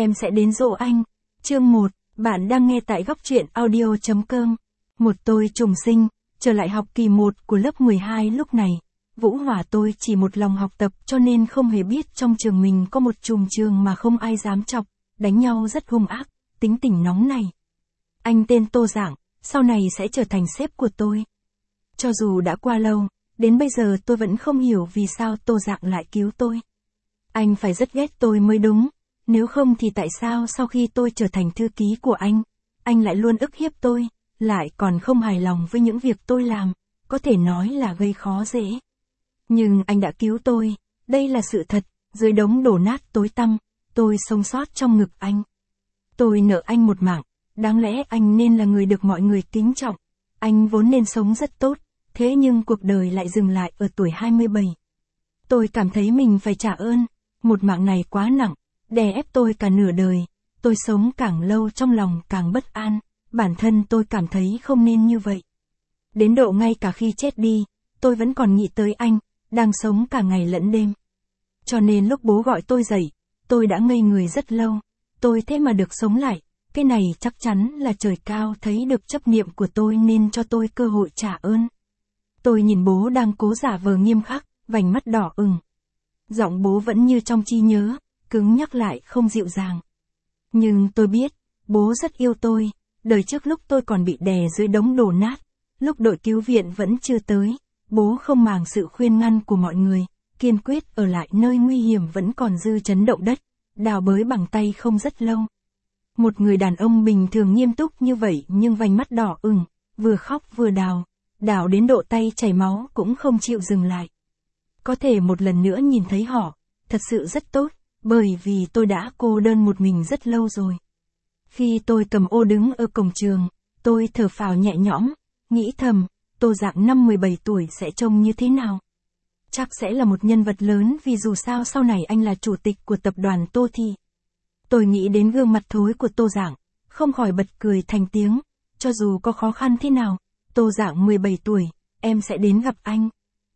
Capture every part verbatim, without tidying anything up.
em sẽ đến dỗ anh. Chương một, bạn đang nghe tại góc truyện audio chấm com. Một tôi trùng sinh, trở lại học kỳ một của lớp mười hai lúc này. Vũ Hỏa tôi chỉ một lòng học tập cho nên không hề biết trong trường mình có một trùm trường mà không ai dám chọc, đánh nhau rất hung ác, tính tình nóng này. Anh tên Tô Dạng, sau này sẽ trở thành sếp của tôi. Cho dù đã qua lâu, đến bây giờ tôi vẫn không hiểu vì sao Tô Dạng lại cứu tôi. Anh phải rất ghét tôi mới đúng, nếu không thì tại sao sau khi tôi trở thành thư ký của anh, anh lại luôn ức hiếp tôi, lại còn không hài lòng với những việc tôi làm, có thể nói là gây khó dễ. Nhưng anh đã cứu tôi, đây là sự thật, dưới đống đổ nát tối tăm, tôi sống sót trong ngực anh. Tôi nợ anh một mạng, đáng lẽ anh nên là người được mọi người kính trọng, anh vốn nên sống rất tốt, thế nhưng cuộc đời lại dừng lại ở tuổi hai mươi bảy. Tôi cảm thấy mình phải trả ơn, một mạng này quá nặng, đè ép tôi cả nửa đời, tôi sống càng lâu trong lòng càng bất an, bản thân tôi cảm thấy không nên như vậy. Đến độ ngay cả khi chết đi, tôi vẫn còn nghĩ tới anh, đang sống cả ngày lẫn đêm. Cho nên lúc bố gọi tôi dậy, tôi đã ngây người rất lâu, tôi thế mà được sống lại, cái này chắc chắn là trời cao thấy được chấp niệm của tôi nên cho tôi cơ hội trả ơn. Tôi nhìn bố đang cố giả vờ nghiêm khắc, vành mắt đỏ ửng. Giọng bố vẫn như trong trí nhớ, cứng nhắc lại không dịu dàng. Nhưng tôi biết, bố rất yêu tôi, đời trước lúc tôi còn bị đè dưới đống đổ nát, lúc đội cứu viện vẫn chưa tới, bố không màng sự khuyên ngăn của mọi người, kiên quyết ở lại nơi nguy hiểm vẫn còn dư chấn động đất, đào bới bằng tay không rất lâu. Một người đàn ông bình thường nghiêm túc như vậy nhưng vành mắt đỏ ửng, vừa khóc vừa đào, đào đến độ tay chảy máu cũng không chịu dừng lại. Có thể một lần nữa nhìn thấy họ, thật sự rất tốt, bởi vì tôi đã cô đơn một mình rất lâu rồi. Khi tôi cầm ô đứng ở cổng trường, tôi thở phào nhẹ nhõm, nghĩ thầm, Tô Dạng năm mười bảy tuổi sẽ trông như thế nào? Chắc sẽ là một nhân vật lớn vì dù sao sau này anh là chủ tịch của tập đoàn Tô Thị. Tôi nghĩ đến gương mặt thối của Tô Dạng, không khỏi bật cười thành tiếng, cho dù có khó khăn thế nào, Tô Dạng mười bảy tuổi, em sẽ đến gặp anh.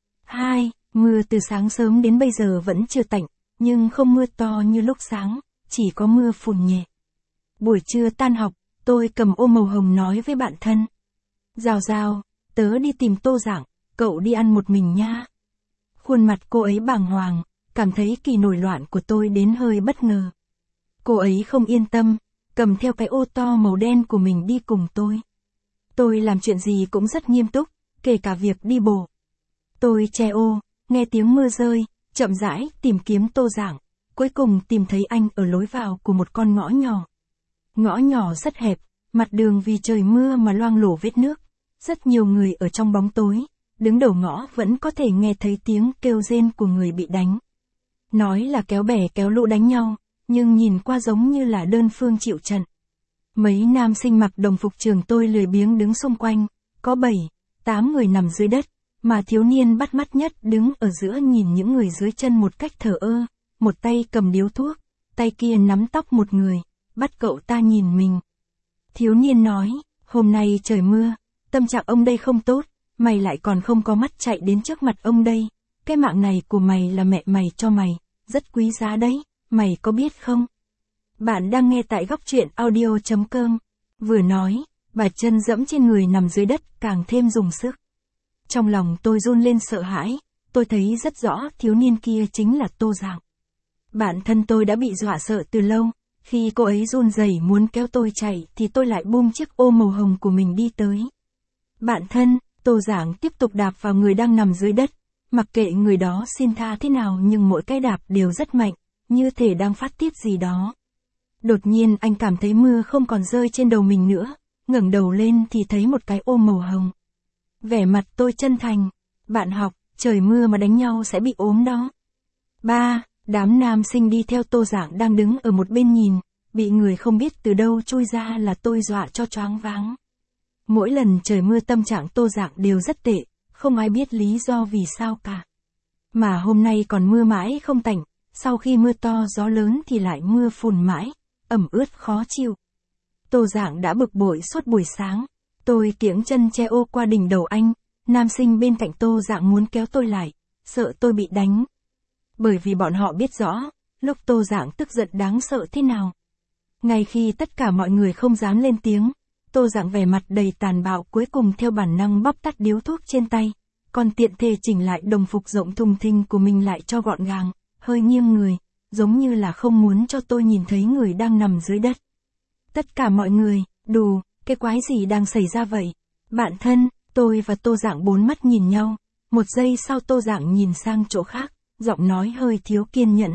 Hai, mưa từ sáng sớm đến bây giờ vẫn chưa tạnh, nhưng không mưa to như lúc sáng, chỉ có mưa phùn nhẹ. Buổi trưa tan học, tôi cầm ô màu hồng nói với bạn thân. Rào rào, tớ đi tìm Tô Dạng, cậu đi ăn một mình nha. Khuôn mặt cô ấy bàng hoàng, cảm thấy kỳ nổi loạn của tôi đến hơi bất ngờ. Cô ấy không yên tâm, cầm theo cái ô to màu đen của mình đi cùng tôi. Tôi làm chuyện gì cũng rất nghiêm túc, kể cả việc đi bộ. Tôi che ô, nghe tiếng mưa rơi, chậm rãi tìm kiếm Tô Dạng, cuối cùng tìm thấy anh ở lối vào của một con ngõ nhỏ. Ngõ nhỏ rất hẹp, mặt đường vì trời mưa mà loang lổ vết nước, rất nhiều người ở trong bóng tối, đứng đầu ngõ vẫn có thể nghe thấy tiếng kêu rên của người bị đánh. Nói là kéo bè kéo lũ đánh nhau, nhưng nhìn qua giống như là đơn phương chịu trận. Mấy nam sinh mặc đồng phục trường tôi lười biếng đứng xung quanh, có bảy, tám người nằm dưới đất, mà thiếu niên bắt mắt nhất đứng ở giữa nhìn những người dưới chân một cách thờ ơ, một tay cầm điếu thuốc, tay kia nắm tóc một người, bắt cậu ta nhìn mình. Thiếu niên nói, hôm nay trời mưa, tâm trạng ông đây không tốt, mày lại còn không có mắt chạy đến trước mặt ông đây, cái mạng này của mày là mẹ mày cho mày, rất quý giá đấy, mày có biết không? Bạn đang nghe tại góc truyện audio chấm com. Vừa nói, bà chân dẫm trên người nằm dưới đất càng thêm dùng sức. Trong lòng tôi run lên sợ hãi, tôi thấy rất rõ thiếu niên kia chính là Tô Dạng. Bản thân tôi đã bị dọa sợ từ lâu, khi cô ấy run rẩy muốn kéo tôi chạy thì tôi lại buông chiếc ô màu hồng của mình đi tới. Bạn thân, Tô Dạng tiếp tục đạp vào người đang nằm dưới đất, mặc kệ người đó xin tha thế nào nhưng mỗi cái đạp đều rất mạnh, như thể đang phát tiết gì đó. Đột nhiên anh cảm thấy mưa không còn rơi trên đầu mình nữa, ngẩng đầu lên thì thấy một cái ô màu hồng. Vẻ mặt tôi chân thành, bạn học, trời mưa mà đánh nhau sẽ bị ốm đó. Ba, đám nam sinh đi theo Tô Dạng đang đứng ở một bên nhìn, bị người không biết từ đâu chui ra là tôi dọa cho choáng váng. Mỗi lần trời mưa tâm trạng Tô Dạng đều rất tệ, không ai biết lý do vì sao cả. Mà hôm nay còn mưa mãi không tạnh, sau khi mưa to gió lớn thì lại mưa phùn mãi, ẩm ướt khó chịu. Tô Dạng đã bực bội suốt buổi sáng, tôi kiễng chân che ô qua đỉnh đầu anh, nam sinh bên cạnh Tô Dạng muốn kéo tôi lại, sợ tôi bị đánh. Bởi vì bọn họ biết rõ, lúc Tô Dạng tức giận đáng sợ thế nào. Ngay khi tất cả mọi người không dám lên tiếng, Tô Dạng vẻ mặt đầy tàn bạo cuối cùng theo bản năng bóp tắt điếu thuốc trên tay, còn tiện thể chỉnh lại đồng phục rộng thùng thình của mình lại cho gọn gàng, hơi nghiêng người, giống như là không muốn cho tôi nhìn thấy người đang nằm dưới đất. Tất cả mọi người, đù, cái quái gì đang xảy ra vậy? Bạn thân, tôi và Tô Dạng bốn mắt nhìn nhau, một giây sau Tô Dạng nhìn sang chỗ khác, giọng nói hơi thiếu kiên nhẫn.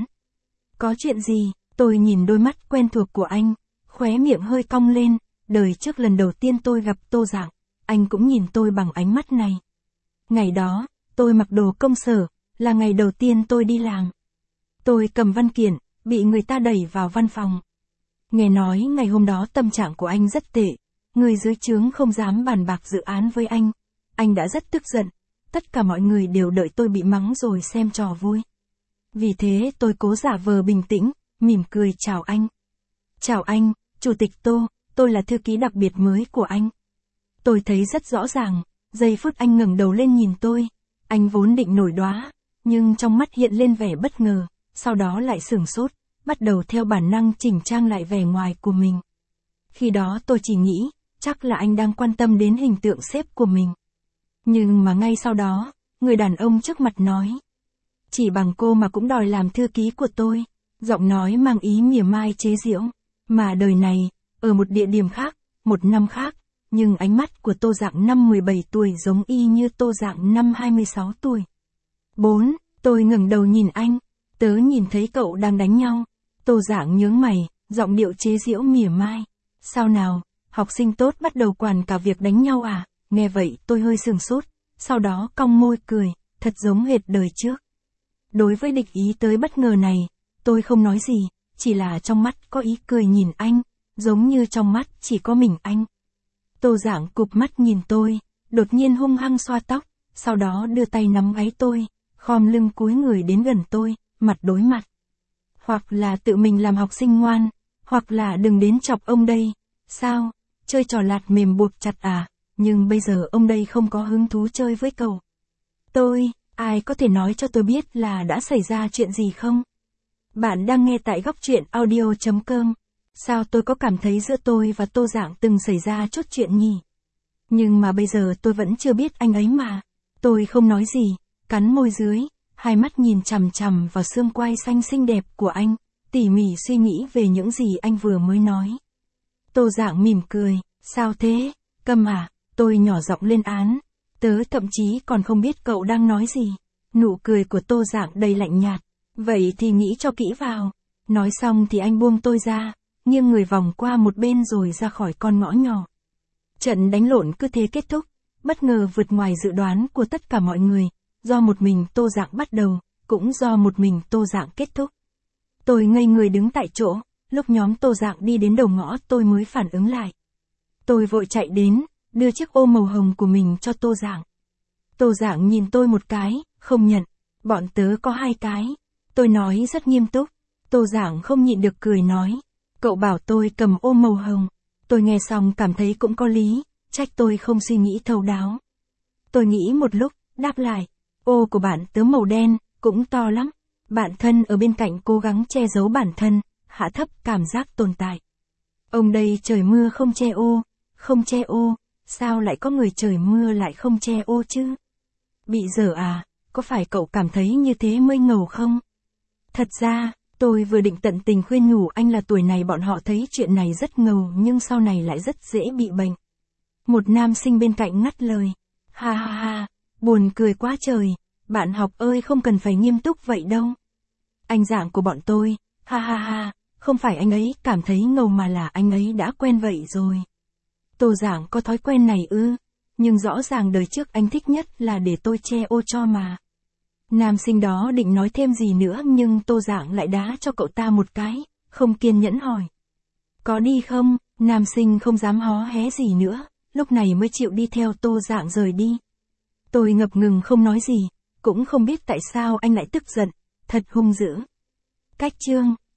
Có chuyện gì? Tôi nhìn đôi mắt quen thuộc của anh, khóe miệng hơi cong lên, đời trước lần đầu tiên tôi gặp Tô Dạng, anh cũng nhìn tôi bằng ánh mắt này. Ngày đó, tôi mặc đồ công sở, là ngày đầu tiên tôi đi làm. Tôi cầm văn kiện, bị người ta đẩy vào văn phòng. Nghe nói ngày hôm đó tâm trạng của anh rất tệ, người dưới trướng không dám bàn bạc dự án với anh. Anh đã rất tức giận, tất cả mọi người đều đợi tôi bị mắng rồi xem trò vui. Vì thế tôi cố giả vờ bình tĩnh, mỉm cười chào anh. Chào anh, Chủ tịch Tô, tôi là thư ký đặc biệt mới của anh. Tôi thấy rất rõ ràng, giây phút anh ngẩng đầu lên nhìn tôi, anh vốn định nổi đoá, nhưng trong mắt hiện lên vẻ bất ngờ, sau đó lại sửng sốt, bắt đầu theo bản năng chỉnh trang lại vẻ ngoài của mình. Khi đó tôi chỉ nghĩ, chắc là anh đang quan tâm đến hình tượng sếp của mình. Nhưng mà ngay sau đó, người đàn ông trước mặt nói. Chỉ bằng cô mà cũng đòi làm thư ký của tôi, giọng nói mang ý mỉa mai chế giễu. Mà đời này, ở một địa điểm khác, một năm khác, nhưng ánh mắt của Tô Dạng năm mười bảy tuổi giống y như Tô Dạng năm hai mươi sáu tuổi. bốn. Tôi ngẩng đầu nhìn anh, tớ nhìn thấy cậu đang đánh nhau. Tô Dạng nhướng mày, giọng điệu chế giễu mỉa mai. Sao nào, học sinh tốt bắt đầu quản cả việc đánh nhau à? Nghe vậy tôi hơi sửng sốt, sau đó cong môi cười, thật giống hệt đời trước. Đối với địch ý tới bất ngờ này, tôi không nói gì, chỉ là trong mắt có ý cười nhìn anh, giống như trong mắt chỉ có mình anh. Tô Dạng cụp mắt nhìn tôi, đột nhiên hung hăng xoa tóc, sau đó đưa tay nắm gáy tôi, khom lưng cúi người đến gần tôi, mặt đối mặt. Hoặc là tự mình làm học sinh ngoan, hoặc là đừng đến chọc ông đây. Sao, chơi trò lạt mềm buộc chặt à, nhưng bây giờ ông đây không có hứng thú chơi với cậu. Tôi, ai có thể nói cho tôi biết là đã xảy ra chuyện gì không? Bạn đang nghe tại góc truyện audio chấm com. Sao tôi có cảm thấy giữa tôi và Tô Dạng từng xảy ra chút chuyện nhỉ? Nhưng mà bây giờ tôi vẫn chưa biết anh ấy mà. Tôi không nói gì, cắn môi dưới, hai mắt nhìn chằm chằm vào xương quai xanh xinh đẹp của anh, tỉ mỉ suy nghĩ về những gì anh vừa mới nói. Tô Dạng mỉm cười, sao thế, câm à, tôi nhỏ giọng lên án, tớ thậm chí còn không biết cậu đang nói gì. Nụ cười của Tô Dạng đầy lạnh nhạt, vậy thì nghĩ cho kỹ vào. Nói xong thì anh buông tôi ra, nghiêng người vòng qua một bên rồi ra khỏi con ngõ nhỏ. Trận đánh lộn cứ thế kết thúc, bất ngờ vượt ngoài dự đoán của tất cả mọi người, do một mình Tô Dạng bắt đầu, cũng do một mình Tô Dạng kết thúc. Tôi ngây người đứng tại chỗ, lúc nhóm Tô Dạng đi đến đầu ngõ tôi mới phản ứng lại. Tôi vội chạy đến, đưa chiếc ô màu hồng của mình cho Tô Dạng. Tô Dạng nhìn tôi một cái, không nhận, bọn tớ có hai cái. Tôi nói rất nghiêm túc, Tô Dạng không nhịn được cười nói, cậu bảo tôi cầm ô màu hồng. Tôi nghe xong cảm thấy cũng có lý, trách tôi không suy nghĩ thấu đáo. Tôi nghĩ một lúc, đáp lại, ô của bạn tớ màu đen, cũng to lắm. Bạn thân ở bên cạnh cố gắng che giấu bản thân, hạ thấp cảm giác tồn tại. Ông đây trời mưa không che ô, không che ô, sao lại có người trời mưa lại không che ô chứ? Bị dở à, có phải cậu cảm thấy như thế mới ngầu không? Thật ra, tôi vừa định tận tình khuyên nhủ anh là tuổi này bọn họ thấy chuyện này rất ngầu nhưng sau này lại rất dễ bị bệnh. Một nam sinh bên cạnh ngắt lời. Ha ha ha, buồn cười quá trời, bạn học ơi không cần phải nghiêm túc vậy đâu. Anh Dạng của bọn tôi, ha ha ha, không phải anh ấy cảm thấy ngầu mà là anh ấy đã quen vậy rồi. Tô Dạng có thói quen này ư, nhưng rõ ràng đời trước anh thích nhất là để tôi che ô cho mà. Nam sinh đó định nói thêm gì nữa nhưng Tô Dạng lại đá cho cậu ta một cái, không kiên nhẫn hỏi. Có đi không? Nam sinh không dám hó hé gì nữa, lúc này mới chịu đi theo Tô Dạng rời đi. Tôi ngập ngừng không nói gì, cũng không biết tại sao anh lại tức giận, thật hung dữ. Cách chương